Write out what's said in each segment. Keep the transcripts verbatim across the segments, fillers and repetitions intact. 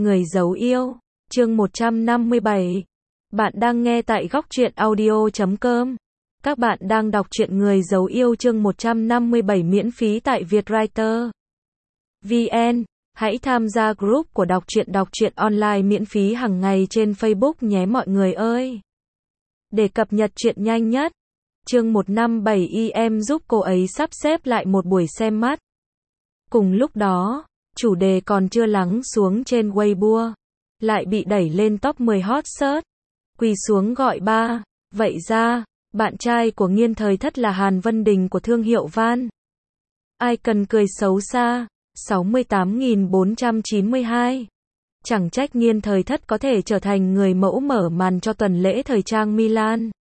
Người giấu yêu, chương một trăm năm mươi bảy. Bạn đang nghe tại góc truyện audio chấm com. Các bạn đang đọc truyện Người giấu yêu chương một trăm năm mươi bảy miễn phí tại Vietwriter chấm vn. Hãy tham gia group của đọc truyện đọc truyện online miễn phí hàng ngày trên Facebook nhé mọi người ơi. Để cập nhật truyện nhanh nhất, chương một trăm năm mươi bảy y em giúp cô ấy sắp xếp lại một buổi xem mắt. Cùng lúc đó, chủ đề còn chưa lắng xuống trên Weibo, lại bị đẩy lên top mười hot search. Quỳ xuống gọi ba, vậy ra, bạn trai của Nghiên Thời Thất là Hàn Vân Đình của thương hiệu Van. Ai cần cười xấu xa, sáu mươi tám nghìn bốn trăm chín mươi hai. Chẳng trách Nghiên Thời Thất có thể trở thành người mẫu mở màn cho tuần lễ thời trang Milan.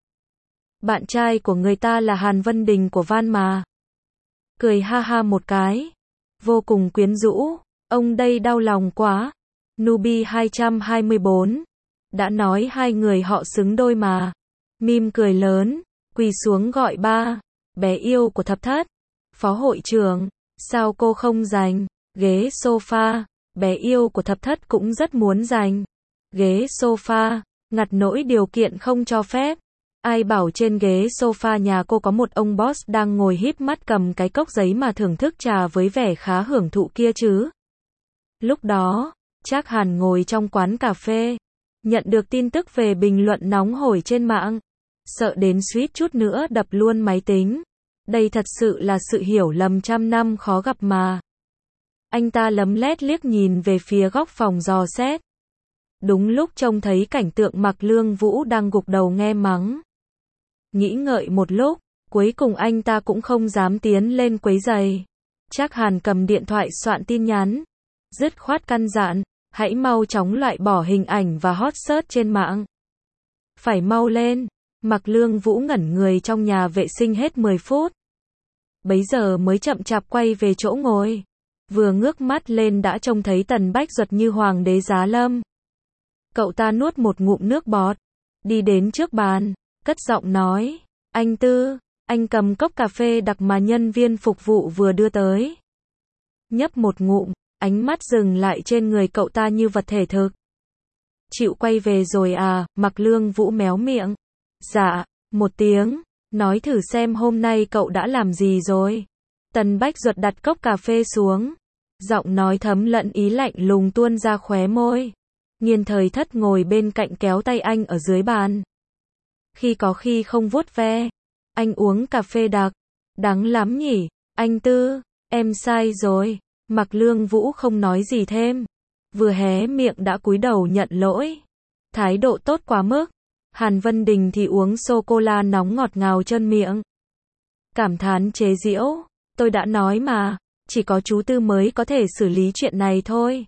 Bạn trai của người ta là Hàn Vân Đình của Van mà. Cười ha ha một cái. Vô cùng quyến rũ, ông đây đau lòng quá. Nubi hai trăm hai mươi bốn. Đã nói hai người họ xứng đôi mà. Mim cười lớn, quỳ xuống gọi ba. Bé yêu của Thập Thất. Phó hội trưởng, sao cô không giành ghế sofa? Bé yêu của Thập Thất cũng rất muốn giành ghế sofa, ngặt nỗi điều kiện không cho phép. Ai bảo trên ghế sofa nhà cô có một ông boss đang ngồi híp mắt cầm cái cốc giấy mà thưởng thức trà với vẻ khá hưởng thụ kia chứ. Lúc đó, Trác Hàn ngồi trong quán cà phê, nhận được tin tức về bình luận nóng hổi trên mạng, sợ đến suýt chút nữa đập luôn máy tính. Đây thật sự là sự hiểu lầm trăm năm khó gặp mà. Anh ta lấm lét liếc nhìn về phía góc phòng dò xét. Đúng lúc trông thấy cảnh tượng Mạc Lương Vũ đang gục đầu nghe mắng. Nghĩ ngợi một lúc, cuối cùng anh ta cũng không dám tiến lên quấy rầy. Trác Hàn cầm điện thoại soạn tin nhắn, dứt khoát căn dặn, hãy mau chóng loại bỏ hình ảnh và hot search trên mạng. Phải mau lên. Mạc Lương Vũ ngẩn người trong nhà vệ sinh hết mười phút. Bấy giờ mới chậm chạp quay về chỗ ngồi. Vừa ngước mắt lên đã trông thấy Tần Bách Duật như hoàng đế giá lâm. Cậu ta nuốt một ngụm nước bọt, đi đến trước bàn, cất giọng nói, anh Tư, anh cầm cốc cà phê đặc mà nhân viên phục vụ vừa đưa tới. Nhấp một ngụm, ánh mắt dừng lại trên người cậu ta như vật thể thực. Chịu quay về rồi à? Mạc Lương Vũ méo miệng. Dạ, một tiếng, nói thử xem hôm nay cậu đã làm gì rồi. Tần Bách Duật đặt cốc cà phê xuống, giọng nói thấm lẫn ý lạnh lùng tuôn ra khóe môi. Nghiên Thời Thất ngồi bên cạnh kéo tay anh ở dưới bàn. Khi có khi không vuốt ve. Anh uống cà phê đặc. Đắng lắm nhỉ, anh Tư, em sai rồi. Mạc Lương Vũ không nói gì thêm. Vừa hé miệng đã cúi đầu nhận lỗi. Thái độ tốt quá mức. Hàn Vân Đình thì uống sô-cô-la nóng ngọt ngào chân miệng. Cảm thán chế giễu, tôi đã nói mà, chỉ có chú Tư mới có thể xử lý chuyện này thôi.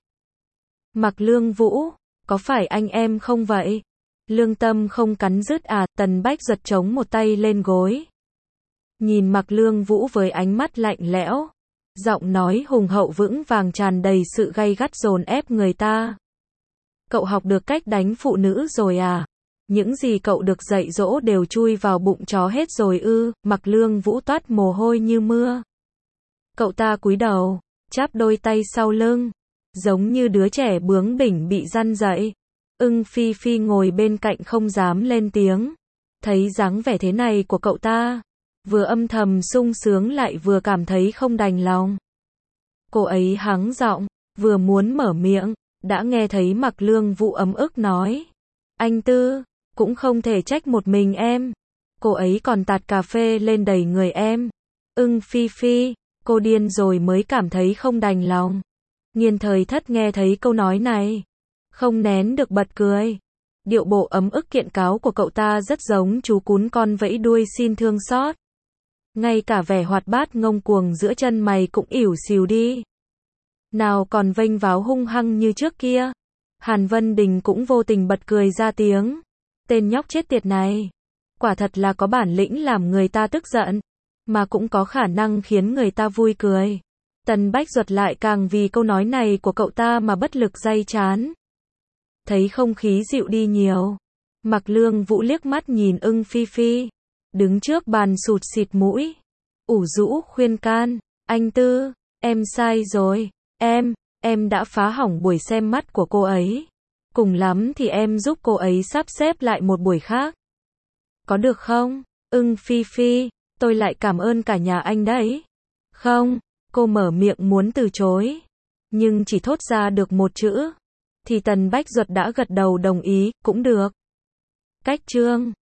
Mạc Lương Vũ, có phải anh em không vậy? Lương tâm không cắn rứt à? Tần Bách Duật chống một tay lên gối. Nhìn Mạc Lương Vũ với ánh mắt lạnh lẽo. Giọng nói hùng hậu vững vàng tràn đầy sự gay gắt dồn ép người ta. Cậu học được cách đánh phụ nữ rồi à? Những gì cậu được dạy dỗ đều chui vào bụng chó hết rồi ư? Mạc Lương Vũ toát mồ hôi như mưa. Cậu ta cúi đầu, chắp đôi tay sau lưng, giống như đứa trẻ bướng bỉnh bị răn dạy. Ưng Phi Phi ngồi bên cạnh không dám lên tiếng. Thấy dáng vẻ thế này của cậu ta, vừa âm thầm sung sướng lại vừa cảm thấy không đành lòng. Cô ấy hắng giọng, vừa muốn mở miệng, đã nghe thấy Mạc Lương Vũ ấm ức nói. Anh Tư, cũng không thể trách một mình em. Cô ấy còn tạt cà phê lên đầy người em. Ưng Phi Phi, cô điên rồi mới cảm thấy không đành lòng. Nghiên Thời Thất nghe thấy câu nói này, không nén được bật cười. Điệu bộ ấm ức kiện cáo của cậu ta rất giống chú cún con vẫy đuôi xin thương xót. Ngay cả vẻ hoạt bát ngông cuồng giữa chân mày cũng ỉu xìu đi. Nào còn vênh váo hung hăng như trước kia. Hàn Vân Đình cũng vô tình bật cười ra tiếng. Tên nhóc chết tiệt này, quả thật là có bản lĩnh làm người ta tức giận, mà cũng có khả năng khiến người ta vui cười. Tần Bách Duật lại càng vì câu nói này của cậu ta mà bất lực day chán. Thấy không khí dịu đi nhiều, Mạc Lương Vũ liếc mắt nhìn Ưng Phi Phi, đứng trước bàn sụt xịt mũi, ủ rũ khuyên can, anh Tư, em sai rồi, em, em đã phá hỏng buổi xem mắt của cô ấy. Cùng lắm thì em giúp cô ấy sắp xếp lại một buổi khác. Có được không? Ưng Phi Phi, tôi lại cảm ơn cả nhà anh đấy. Không, cô mở miệng muốn từ chối, nhưng chỉ thốt ra được một chữ, thì Tần Bách Duật đã gật đầu đồng ý, cũng được. Cách chương